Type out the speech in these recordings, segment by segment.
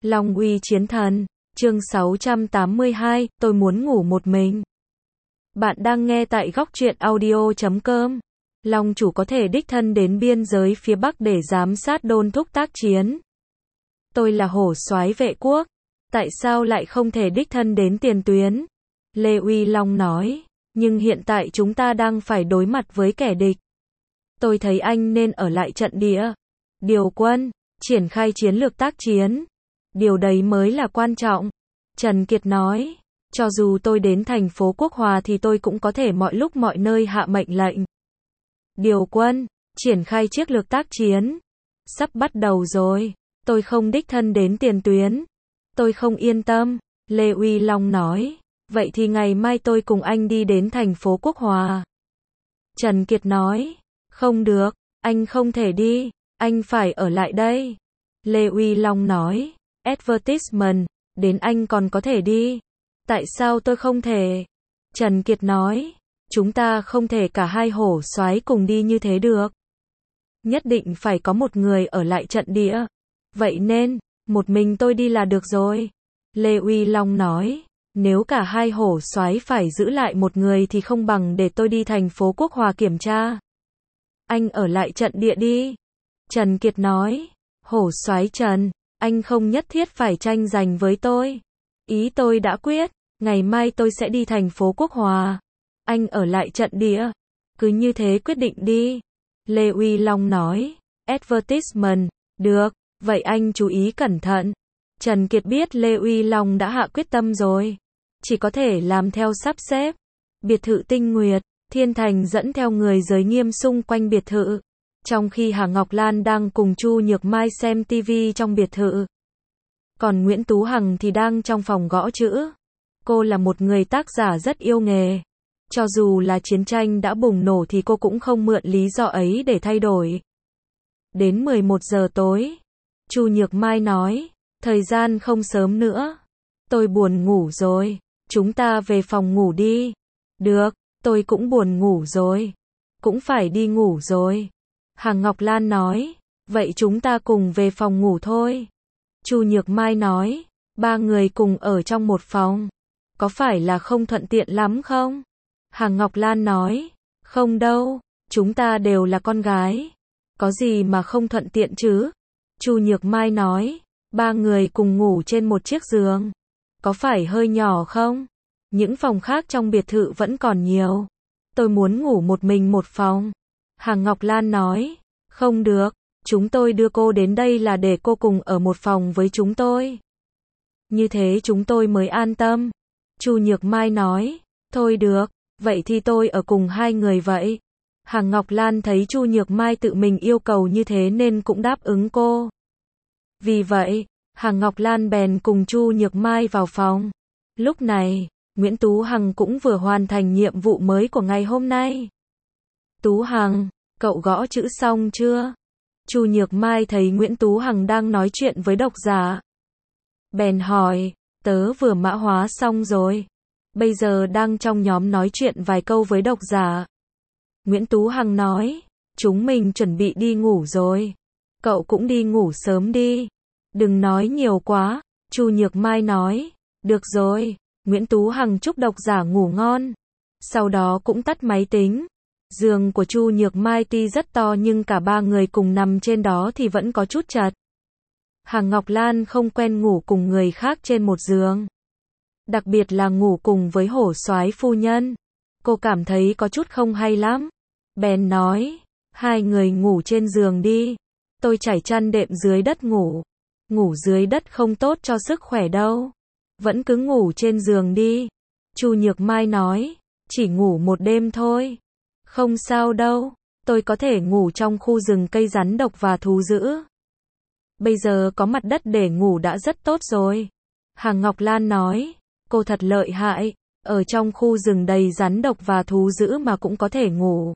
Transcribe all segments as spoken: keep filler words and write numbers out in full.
Long uy chiến thần, chương sáu trăm tám mươi hai, tôi muốn ngủ một mình. Bạn đang nghe tại góc truyện audio chấm com. Long chủ có thể đích thân đến biên giới phía Bắc để giám sát đôn thúc tác chiến. Tôi là hổ soái vệ quốc, tại sao lại không thể đích thân đến tiền tuyến? Lê Uy Long nói, nhưng hiện tại chúng ta đang phải đối mặt với kẻ địch. Tôi thấy anh nên ở lại trận địa, điều quân, triển khai chiến lược tác chiến. Điều đấy mới là quan trọng. Trần Kiệt nói, cho dù tôi đến thành phố Quốc Hòa thì tôi cũng có thể mọi lúc mọi nơi hạ mệnh lệnh. Điều quân, triển khai chiến lược tác chiến. Sắp bắt đầu rồi, tôi không đích thân đến tiền tuyến. Tôi không yên tâm, Lê Uy Long nói, vậy thì ngày mai tôi cùng anh đi đến thành phố Quốc Hòa. Trần Kiệt nói, không được, anh không thể đi, anh phải ở lại đây. Lê Uy Long nói, advertisement, đến anh còn có thể đi. Tại sao tôi không thể? Trần Kiệt nói, chúng ta không thể cả hai hổ soái cùng đi như thế được. Nhất định phải có một người ở lại trận địa. Vậy nên, một mình tôi đi là được rồi. Lê Uy Long nói, nếu cả hai hổ soái phải giữ lại một người thì không bằng để tôi đi thành phố Quốc Hòa kiểm tra. Anh ở lại trận địa đi. Trần Kiệt nói, hổ soái Trần, anh không nhất thiết phải tranh giành với tôi. Ý tôi đã quyết, ngày mai tôi sẽ đi thành phố Quốc Hòa. Anh ở lại trận địa. Cứ như thế quyết định đi. Lê Uy Long nói, advertisement, được, vậy anh chú ý cẩn thận. Trần Kiệt biết Lê Uy Long đã hạ quyết tâm rồi. Chỉ có thể làm theo sắp xếp. Biệt thự Tinh Nguyệt, Thiên Thành dẫn theo người giới nghiêm xung quanh biệt thự. Trong khi Hà Ngọc Lan đang cùng Chu Nhược Mai xem ti vi trong biệt thự. Còn Nguyễn Tú Hằng thì đang trong phòng gõ chữ. Cô là một người tác giả rất yêu nghề. Cho dù là chiến tranh đã bùng nổ thì cô cũng không mượn lý do ấy để thay đổi. Đến mười một giờ tối, Chu Nhược Mai nói, thời gian không sớm nữa. Tôi buồn ngủ rồi, chúng ta về phòng ngủ đi. Được, tôi cũng buồn ngủ rồi. Cũng phải đi ngủ rồi. Hà Ngọc Lan nói, vậy chúng ta cùng về phòng ngủ thôi. Chu Nhược Mai nói, ba người cùng ở trong một phòng. Có phải là không thuận tiện lắm không? Hà Ngọc Lan nói, không đâu, chúng ta đều là con gái. Có gì mà không thuận tiện chứ? Chu Nhược Mai nói, ba người cùng ngủ trên một chiếc giường. Có phải hơi nhỏ không? Những phòng khác trong biệt thự vẫn còn nhiều. Tôi muốn ngủ một mình một phòng. Hà Ngọc Lan nói, không được, chúng tôi đưa cô đến đây là để cô cùng ở một phòng với chúng tôi. Như thế chúng tôi mới an tâm. Chu Nhược Mai nói, thôi được, vậy thì tôi ở cùng hai người vậy. Hà Ngọc Lan thấy Chu Nhược Mai tự mình yêu cầu như thế nên cũng đáp ứng cô. Vì vậy, Hà Ngọc Lan bèn cùng Chu Nhược Mai vào phòng. Lúc này, Nguyễn Tú Hằng cũng vừa hoàn thành nhiệm vụ mới của ngày hôm nay. Tú Hằng, cậu gõ chữ xong chưa? Chu Nhược Mai thấy Nguyễn Tú Hằng đang nói chuyện với độc giả. Bèn hỏi, tớ vừa mã hóa xong rồi. Bây giờ đang trong nhóm nói chuyện vài câu với độc giả. Nguyễn Tú Hằng nói, chúng mình chuẩn bị đi ngủ rồi. Cậu cũng đi ngủ sớm đi. Đừng nói nhiều quá. Chu Nhược Mai nói, được rồi. Nguyễn Tú Hằng chúc độc giả ngủ ngon. Sau đó cũng tắt máy tính. Giường của Chu Nhược Mai tuy rất to nhưng cả ba người cùng nằm trên đó thì vẫn có chút chật. Hà Ngọc Lan không quen ngủ cùng người khác trên một giường. Đặc biệt là ngủ cùng với hổ soái phu nhân. Cô cảm thấy có chút không hay lắm. Bèn nói, hai người ngủ trên giường đi. Tôi trải chăn đệm dưới đất ngủ. Ngủ dưới đất không tốt cho sức khỏe đâu. Vẫn cứ ngủ trên giường đi. Chu Nhược Mai nói, chỉ ngủ một đêm thôi. Không sao đâu, tôi có thể ngủ trong khu rừng cây rắn độc và thú dữ. Bây giờ có mặt đất để ngủ đã rất tốt rồi. Hà Ngọc Lan nói, cô thật lợi hại, ở trong khu rừng đầy rắn độc và thú dữ mà cũng có thể ngủ.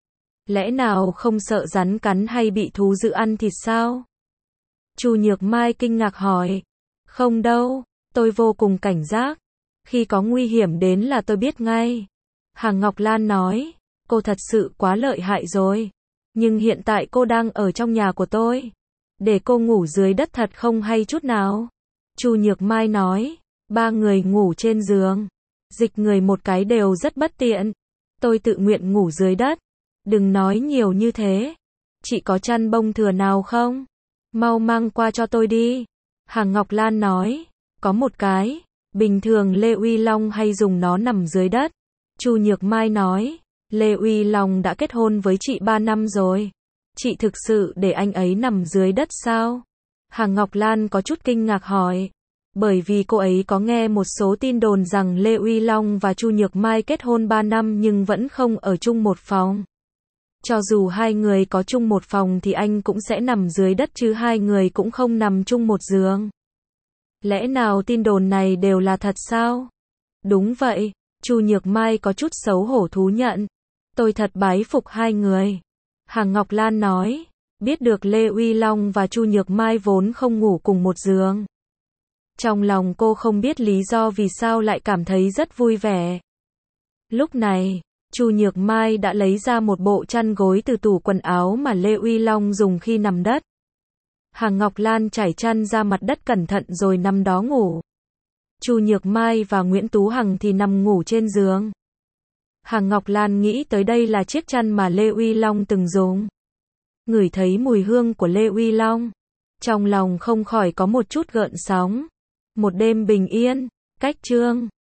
Lẽ nào không sợ rắn cắn hay bị thú dữ ăn thịt sao? Chu Nhược Mai kinh ngạc hỏi, không đâu, tôi vô cùng cảnh giác. Khi có nguy hiểm đến là tôi biết ngay. Hà Ngọc Lan nói, cô thật sự quá lợi hại rồi. Nhưng hiện tại cô đang ở trong nhà của tôi. Để cô ngủ dưới đất thật không hay chút nào. Chu Nhược Mai nói, ba người ngủ trên giường, dịch người một cái đều rất bất tiện. Tôi tự nguyện ngủ dưới đất. Đừng nói nhiều như thế. Chị có chăn bông thừa nào không? Mau mang qua cho tôi đi. Hàng Ngọc Lan nói, có một cái. Bình thường Lê Uy Long hay dùng nó nằm dưới đất. Chu Nhược Mai nói, Lê Uy Long đã kết hôn với chị ba năm rồi. Chị thực sự để anh ấy nằm dưới đất sao? Hàng Ngọc Lan có chút kinh ngạc hỏi. Bởi vì cô ấy có nghe một số tin đồn rằng Lê Uy Long và Chu Nhược Mai kết hôn ba năm nhưng vẫn không ở chung một phòng. Cho dù hai người có chung một phòng thì anh cũng sẽ nằm dưới đất chứ hai người cũng không nằm chung một giường. Lẽ nào tin đồn này đều là thật sao? Đúng vậy, Chu Nhược Mai có chút xấu hổ thú nhận. Tôi thật bái phục hai người. Hàng Ngọc Lan nói, biết được Lê Uy Long và Chu Nhược Mai vốn không ngủ cùng một giường. Trong lòng cô không biết lý do vì sao lại cảm thấy rất vui vẻ. Lúc này, Chu Nhược Mai đã lấy ra một bộ chăn gối từ tủ quần áo mà Lê Uy Long dùng khi nằm đất. Hàng Ngọc Lan trải chăn ra mặt đất cẩn thận rồi nằm đó ngủ. Chu Nhược Mai và Nguyễn Tú Hằng thì nằm ngủ trên giường. Hàng Ngọc Lan nghĩ tới đây là chiếc chăn mà Lê Uy Long từng dùng. Ngửi thấy mùi hương của Lê Uy Long, trong lòng không khỏi có một chút gợn sóng. Một đêm bình yên, cách chương